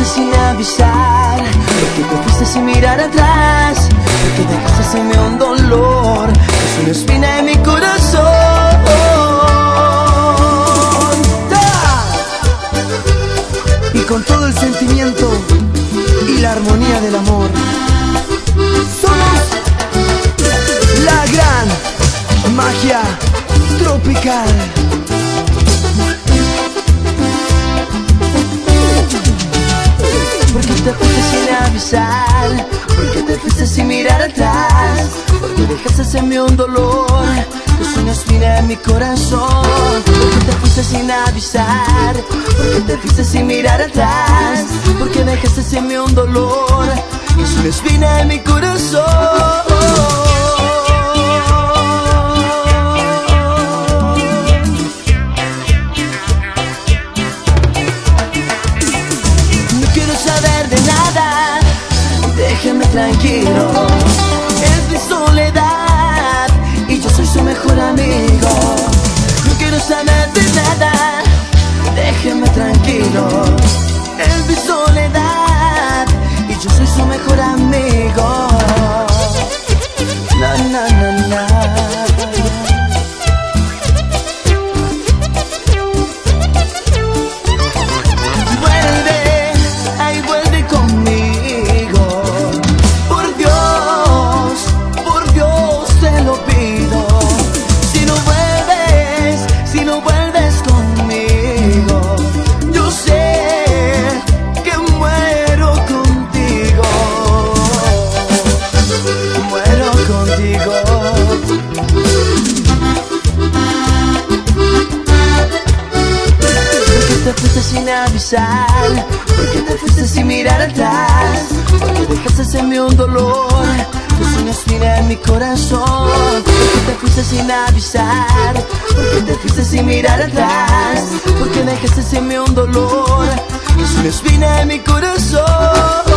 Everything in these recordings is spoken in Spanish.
sin avisar, porque te fuiste sin mirar atrás, porque dejaste en mí un dolor que es una espina en mi corazón. Y con todo el sentimiento y la armonía del amor, somos la gran magia tropical. Porque te fuiste sin avisar, porque te fuiste sin mirar atrás, porque dejaste en mí un dolor que es una espina en mi corazón. Porque te fuiste sin avisar, porque te fuiste sin mirar atrás, porque dejaste en mí un dolor que es una espina en mi corazón. Déjeme tranquilo, es mi soledad y yo soy su mejor amigo. No quiero saber de nada, déjeme tranquilo, es mi soledad y yo soy su mejor amigo. Na, na, na, na. Te fuiste sin avisar, porque te fuiste sin mirar atrás, porque dejaste en mí un dolor que es una espina en mi corazón. Porque te fuiste sin avisar, porque te fuiste sin mirar atrás, porque dejaste en mí un dolor que es una espina en mi corazón.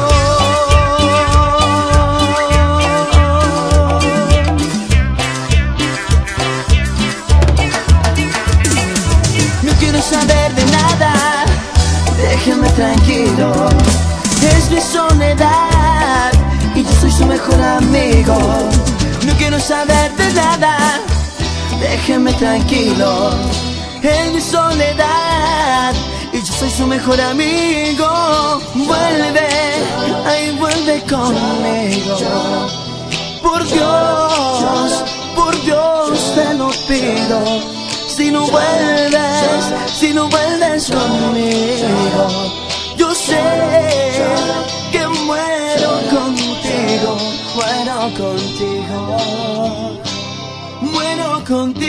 Saber de nada, déjeme tranquilo, es mi soledad y yo soy su mejor amigo. No quiero saber de nada, déjeme tranquilo, es mi soledad y yo soy su mejor amigo. Vuelve, ay, vuelve conmigo, por Dios te lo pido. Si no vuelves conmigo, yo sé que muero contigo, muero contigo, muero contigo.